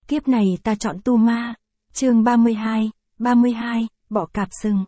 Kiếp này ta chọn tu ma. Chương 32, bỏ cạp sừng.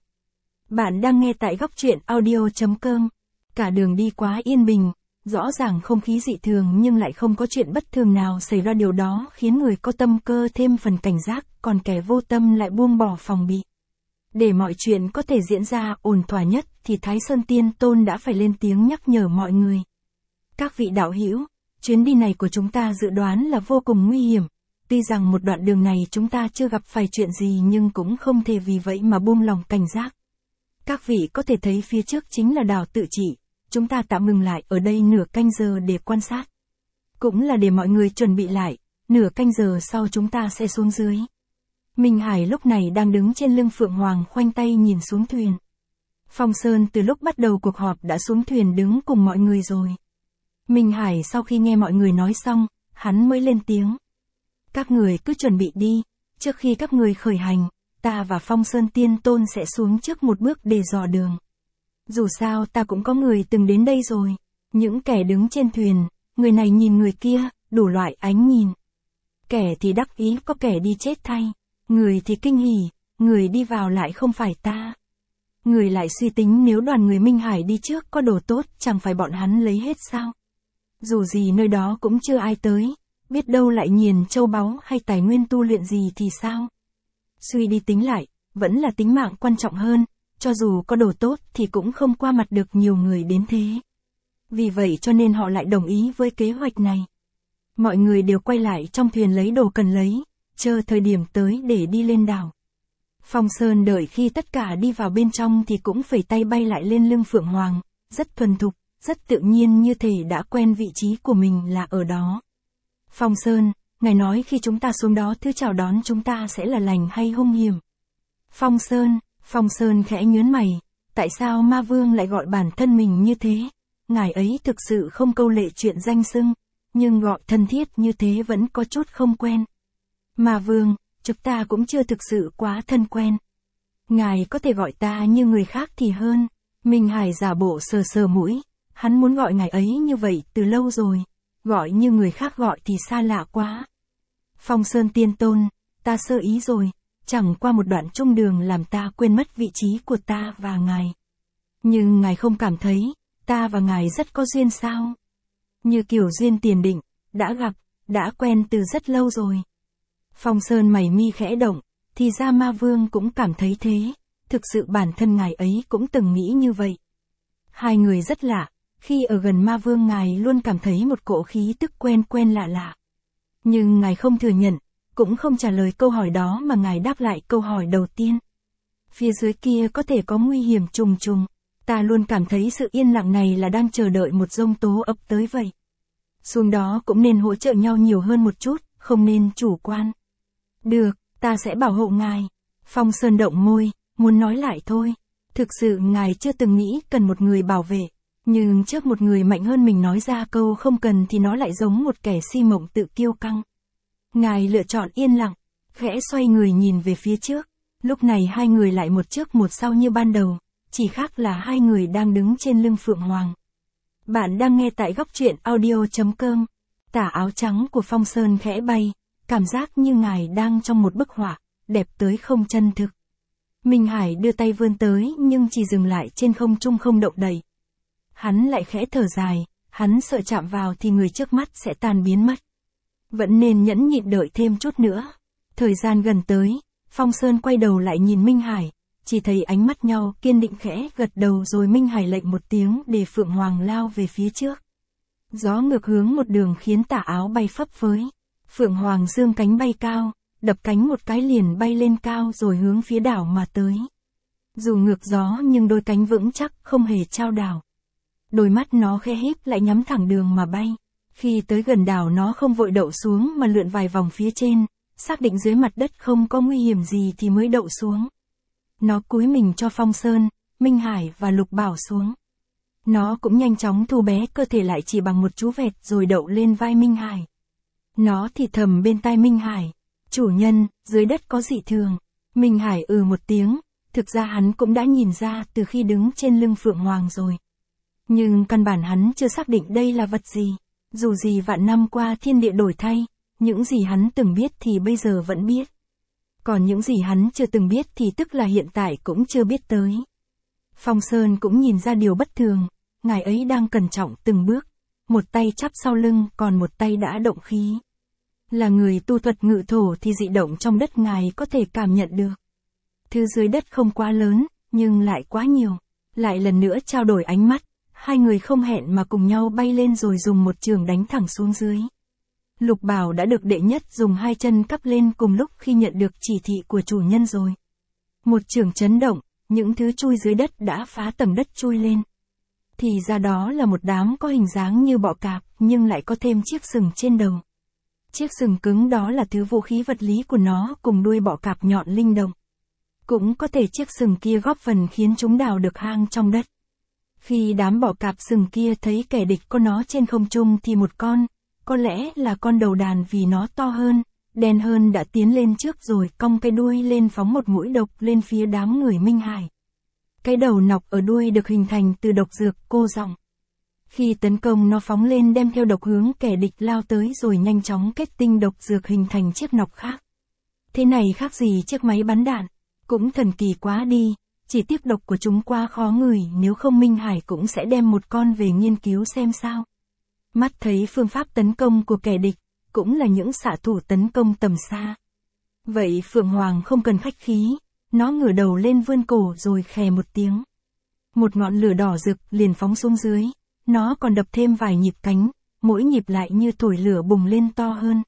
Bạn đang nghe tại góc truyện audio.com. Cả đường đi quá yên bình, rõ ràng không khí dị thường nhưng lại không có chuyện bất thường nào xảy ra, điều đó khiến người có tâm cơ thêm phần cảnh giác, còn kẻ vô tâm lại buông bỏ phòng bị. Để mọi chuyện có thể diễn ra ổn thỏa nhất thì Thái Sơn Tiên Tôn đã phải lên tiếng nhắc nhở mọi người. Các vị đạo hữu, chuyến đi này của chúng ta dự đoán là vô cùng nguy hiểm. Tuy rằng một đoạn đường này chúng ta chưa gặp phải chuyện gì nhưng cũng không thể vì vậy mà buông lòng cảnh giác. Các vị có thể thấy phía trước chính là đảo Tự Chỉ, chúng ta tạm ngừng lại ở đây nửa canh giờ để quan sát. Cũng là để mọi người chuẩn bị lại, nửa canh giờ sau chúng ta sẽ xuống dưới. Minh Hải lúc này đang đứng trên lưng Phượng Hoàng khoanh tay nhìn xuống thuyền. Phong Sơn từ lúc bắt đầu cuộc họp đã xuống thuyền đứng cùng mọi người rồi. Minh Hải sau khi nghe mọi người nói xong, hắn mới lên tiếng. Các người cứ chuẩn bị đi, trước khi các người khởi hành, ta và Phong Sơn Tiên Tôn sẽ xuống trước một bước để dò đường. Dù sao ta cũng có người từng đến đây rồi. Những kẻ đứng trên thuyền, người này nhìn người kia, đủ loại ánh nhìn. Kẻ thì đắc ý, có kẻ đi chết thay. Người thì kinh hỉ, người đi vào lại không phải ta. Người lại suy tính nếu đoàn người Minh Hải đi trước có đồ tốt chẳng phải bọn hắn lấy hết sao. Dù gì nơi đó cũng chưa ai tới, biết đâu lại nghiền châu báu hay tài nguyên tu luyện gì thì sao. Suy đi tính lại, vẫn là tính mạng quan trọng hơn, cho dù có đồ tốt thì cũng không qua mặt được nhiều người đến thế. Vì vậy cho nên họ lại đồng ý với kế hoạch này. Mọi người đều quay lại trong thuyền lấy đồ cần lấy, chờ thời điểm tới để đi lên đảo. Phong Sơn đợi khi tất cả đi vào bên trong thì cũng phẩy tay bay lại lên lưng Phượng Hoàng, rất thuần thục, rất tự nhiên, như thể đã quen vị trí của mình là ở đó. Phong Sơn, ngài nói khi chúng ta xuống đó thứ chào đón chúng ta sẽ là lành hay hung hiểm? Phong Sơn khẽ nhướng mày, tại sao Ma Vương lại gọi bản thân mình như thế? Ngài ấy thực sự không câu lệ chuyện danh xưng, nhưng gọi thân thiết như thế vẫn có chút không quen. Ma Vương, chúng ta cũng chưa thực sự quá thân quen. Ngài có thể gọi ta như người khác thì hơn. Minh Hải giả bộ sờ sờ mũi, hắn muốn gọi ngài ấy như vậy từ lâu rồi. Gọi như người khác gọi thì xa lạ quá. Phong Sơn Tiên Tôn, ta sơ ý rồi, chẳng qua một đoạn trung đường làm ta quên mất vị trí của ta và ngài. Nhưng ngài không cảm thấy, ta và ngài rất có duyên sao? Như kiểu duyên tiền định, đã gặp, đã quen từ rất lâu rồi. Phong Sơn mày mi khẽ động, thì ra Ma Vương cũng cảm thấy thế, thực sự bản thân ngài ấy cũng từng nghĩ như vậy. Hai người rất lạ. Khi ở gần Ma Vương ngài luôn cảm thấy một cỗ khí tức quen quen lạ lạ. Nhưng ngài không thừa nhận, cũng không trả lời câu hỏi đó mà ngài đáp lại câu hỏi đầu tiên. Phía dưới kia có thể có nguy hiểm trùng trùng, ta luôn cảm thấy sự yên lặng này là đang chờ đợi một giông tố ập tới vậy. Xuống đó cũng nên hỗ trợ nhau nhiều hơn một chút, không nên chủ quan. Được, ta sẽ bảo hộ ngài. Phong Sơn động môi, muốn nói lại thôi. Thực sự ngài chưa từng nghĩ cần một người bảo vệ. Nhưng trước một người mạnh hơn mình nói ra câu không cần thì nó lại giống một kẻ si mộng tự kiêu căng. Ngài lựa chọn yên lặng, khẽ xoay người nhìn về phía trước. Lúc này hai người lại một trước một sau như ban đầu, chỉ khác là hai người đang đứng trên lưng Phượng Hoàng. Bạn đang nghe tại góc truyện audio.com. Tà áo trắng của Phong Sơn khẽ bay, cảm giác như ngài đang trong một bức họa, đẹp tới không chân thực. Minh Hải đưa tay vươn tới nhưng chỉ dừng lại trên không trung không động đậy. Hắn lại khẽ thở dài, hắn sợ chạm vào thì người trước mắt sẽ tan biến mất. Vẫn nên nhẫn nhịn đợi thêm chút nữa. Thời gian gần tới, Phong Sơn quay đầu lại nhìn Minh Hải, chỉ thấy ánh mắt nhau kiên định, khẽ gật đầu rồi Minh Hải lệnh một tiếng để Phượng Hoàng lao về phía trước. Gió ngược hướng một đường khiến tà áo bay phấp phới. Phượng Hoàng dương cánh bay cao, đập cánh một cái liền bay lên cao rồi hướng phía đảo mà tới. Dù ngược gió nhưng đôi cánh vững chắc không hề chao đảo. Đôi mắt nó khẽ híp lại nhắm thẳng đường mà bay. Khi tới gần đảo nó không vội đậu xuống mà lượn vài vòng phía trên, xác định dưới mặt đất không có nguy hiểm gì thì mới đậu xuống. Nó cúi mình cho Phong Sơn, Minh Hải và Lục Bảo xuống. Nó cũng nhanh chóng thu bé cơ thể lại chỉ bằng một chú vẹt rồi đậu lên vai Minh Hải. Nó thì thầm bên tai Minh Hải, chủ nhân, dưới đất có dị thường. Minh Hải một tiếng, thực ra hắn cũng đã nhìn ra từ khi đứng trên lưng Phượng Hoàng rồi. Nhưng căn bản hắn chưa xác định đây là vật gì. Dù gì vạn năm qua thiên địa đổi thay, những gì hắn từng biết thì bây giờ vẫn biết. Còn những gì hắn chưa từng biết thì tức là hiện tại cũng chưa biết tới. Phong Sơn cũng nhìn ra điều bất thường, ngài ấy đang cẩn trọng từng bước, một tay chắp sau lưng còn một tay đã động khí. Là người tu thuật ngự thổ thì dị động trong đất ngài có thể cảm nhận được. Thứ dưới đất không quá lớn, nhưng lại quá nhiều. Lại lần nữa trao đổi ánh mắt, hai người không hẹn mà cùng nhau bay lên rồi dùng một chưởng đánh thẳng xuống dưới. Lục Bảo đã được đệ nhất dùng hai chân cắp lên cùng lúc khi nhận được chỉ thị của chủ nhân rồi. Một chưởng chấn động, những thứ chui dưới đất đã phá tầng đất chui lên. Thì ra đó là một đám có hình dáng như bọ cạp nhưng lại có thêm chiếc sừng trên đầu. Chiếc sừng cứng đó là thứ vũ khí vật lý của nó cùng đuôi bọ cạp nhọn linh động. Cũng có thể chiếc sừng kia góp phần khiến chúng đào được hang trong đất. Khi đám bọ cạp sừng kia thấy kẻ địch có nó trên không trung thì một con, có lẽ là con đầu đàn vì nó to hơn, đen hơn đã tiến lên trước rồi cong cái đuôi lên phóng một mũi độc lên phía đám người Minh Hải. Cái đầu nọc ở đuôi được hình thành từ độc dược cô giọng. Khi tấn công nó phóng lên đem theo độc hướng kẻ địch lao tới rồi nhanh chóng kết tinh độc dược hình thành chiếc nọc khác. Thế này khác gì chiếc máy bắn đạn, cũng thần kỳ quá đi, chỉ tiếc độc của chúng quá khó ngửi, nếu không Minh Hải cũng sẽ đem một con về nghiên cứu xem sao. Mắt thấy phương pháp tấn công của kẻ địch, cũng là những xạ thủ tấn công tầm xa. Vậy Phượng Hoàng không cần khách khí, nó ngửa đầu lên vươn cổ rồi khè một tiếng. Một ngọn lửa đỏ rực liền phóng xuống dưới, nó còn đập thêm vài nhịp cánh, mỗi nhịp lại như thổi lửa bùng lên to hơn.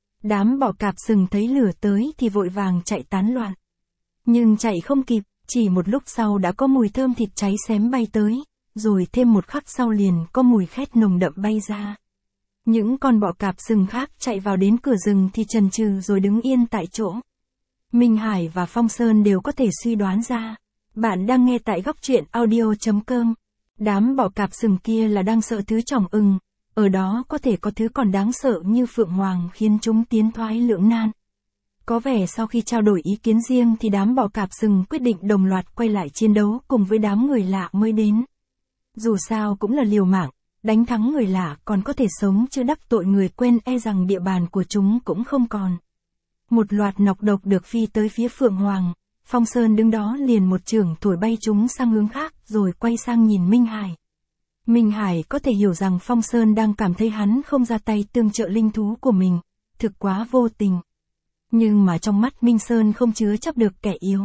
Đám bọ cạp sừng thấy lửa tới thì vội vàng chạy tán loạn. Nhưng chạy không kịp, chỉ một lúc sau đã có mùi thơm thịt cháy xém bay tới, rồi thêm một khắc sau liền có mùi khét nồng đậm bay ra. Những con bọ cạp sừng khác chạy vào đến cửa rừng thì chần chừ rồi đứng yên tại chỗ. Minh Hải và Phong Sơn đều có thể suy đoán ra. Bạn đang nghe tại góc truyện audio.com. Đám bọ cạp sừng kia là đang sợ thứ chỏng ưng, ở đó có thể có thứ còn đáng sợ như Phượng Hoàng khiến chúng tiến thoái lưỡng nan. Có vẻ sau khi trao đổi ý kiến riêng thì đám bọ cạp sừng quyết định đồng loạt quay lại chiến đấu cùng với đám người lạ mới đến. Dù sao cũng là liều mạng, đánh thắng người lạ còn có thể sống chứ đắc tội người quen e rằng địa bàn của chúng cũng không còn. Một loạt nọc độc được phi tới phía Phượng Hoàng, Phong Sơn đứng đó liền một chưởng thổi bay chúng sang hướng khác rồi quay sang nhìn Minh Hải. Minh Hải có thể hiểu rằng Phong Sơn đang cảm thấy hắn không ra tay tương trợ linh thú của mình, thực quá vô tình. Nhưng mà trong mắt Minh Sơn không chứa chấp được kẻ yếu.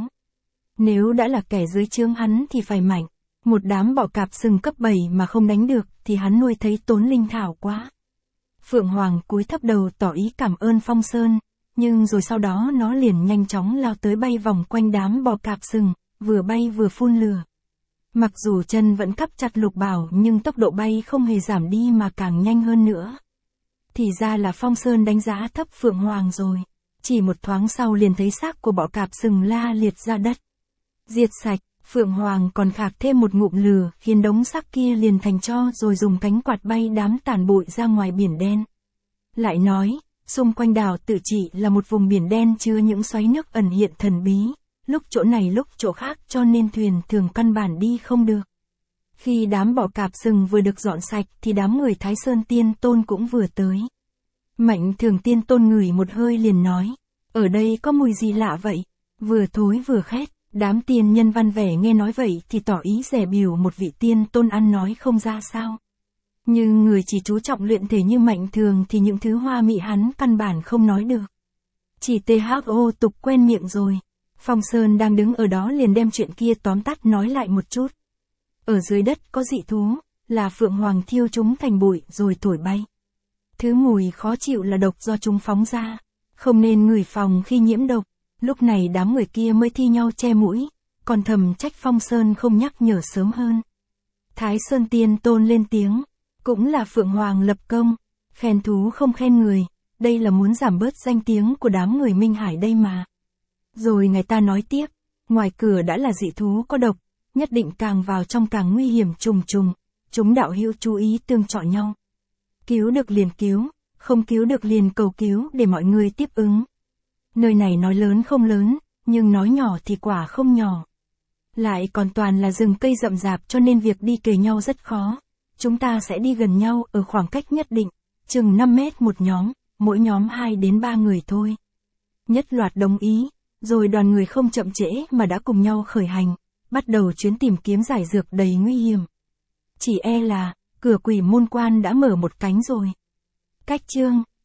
Nếu đã là kẻ dưới trướng hắn thì phải mạnh. Một đám bọ cạp sừng cấp 7 mà không đánh được thì hắn nuôi thấy tốn linh thảo quá. Phượng Hoàng cúi thấp đầu tỏ ý cảm ơn Phong Sơn, nhưng rồi sau đó nó liền nhanh chóng lao tới bay vòng quanh đám bọ cạp sừng, vừa bay vừa phun lửa. Mặc dù chân vẫn cắp chặt Lục Bảo nhưng tốc độ bay không hề giảm đi mà càng nhanh hơn nữa. Thì ra là Phong Sơn đánh giá thấp Phượng Hoàng rồi. Chỉ một thoáng sau liền thấy xác của bọ cạp sừng la liệt ra đất. Diệt sạch, Phượng Hoàng còn khạc thêm một ngụm lửa khiến đống xác kia liền thành tro rồi dùng cánh quạt bay đám tàn bụi ra ngoài biển đen. Lại nói, xung quanh đảo Tự Trị là một vùng biển đen chứa những xoáy nước ẩn hiện thần bí, lúc chỗ này lúc chỗ khác cho nên thuyền thường căn bản đi không được. Khi đám bọ cạp sừng vừa được dọn sạch thì đám người Thái Sơn Tiên Tôn cũng vừa tới. Mạnh Thường Tiên Tôn ngửi một hơi liền nói, ở đây có mùi gì lạ vậy, vừa thối vừa khét. Đám tiên nhân văn vẻ nghe nói vậy thì tỏ ý dè bỉu một vị tiên tôn ăn nói không ra sao. Nhưng người chỉ chú trọng luyện thể như Mạnh Thường thì những thứ hoa mị hắn căn bản không nói được. Chỉ THO tục quen miệng rồi. Phong Sơn đang đứng ở đó liền đem chuyện kia tóm tắt nói lại một chút. Ở dưới đất có dị thú, là Phượng Hoàng thiêu chúng thành bụi rồi thổi bay. Thứ mùi khó chịu là độc do chúng phóng ra, không nên ngửi phòng khi nhiễm độc. Lúc này đám người kia mới thi nhau che mũi, còn thầm trách Phong Sơn không nhắc nhở sớm hơn. Thái Sơn Tiên Tôn lên tiếng, cũng là Phượng Hoàng lập công, khen thú không khen người, đây là muốn giảm bớt danh tiếng của đám người Minh Hải đây mà. Rồi người ta nói tiếp, ngoài cửa đã là dị thú có độc, nhất định càng vào trong càng nguy hiểm trùng trùng, chúng đạo hữu chú ý tương chọn nhau. Cứu được liền cứu, không cứu được liền cầu cứu để mọi người tiếp ứng. Nơi này nói lớn không lớn, nhưng nói nhỏ thì quả không nhỏ. Lại còn toàn là rừng cây rậm rạp cho nên việc đi kề nhau rất khó. Chúng ta sẽ đi gần nhau ở khoảng cách nhất định, chừng 5 mét một nhóm, mỗi nhóm 2 đến 3 người thôi. Nhất loạt đồng ý, rồi đoàn người không chậm trễ mà đã cùng nhau khởi hành, bắt đầu chuyến tìm kiếm giải dược đầy nguy hiểm. Chỉ e là, cửa quỷ môn quan đã mở một cánh rồi. Cách chương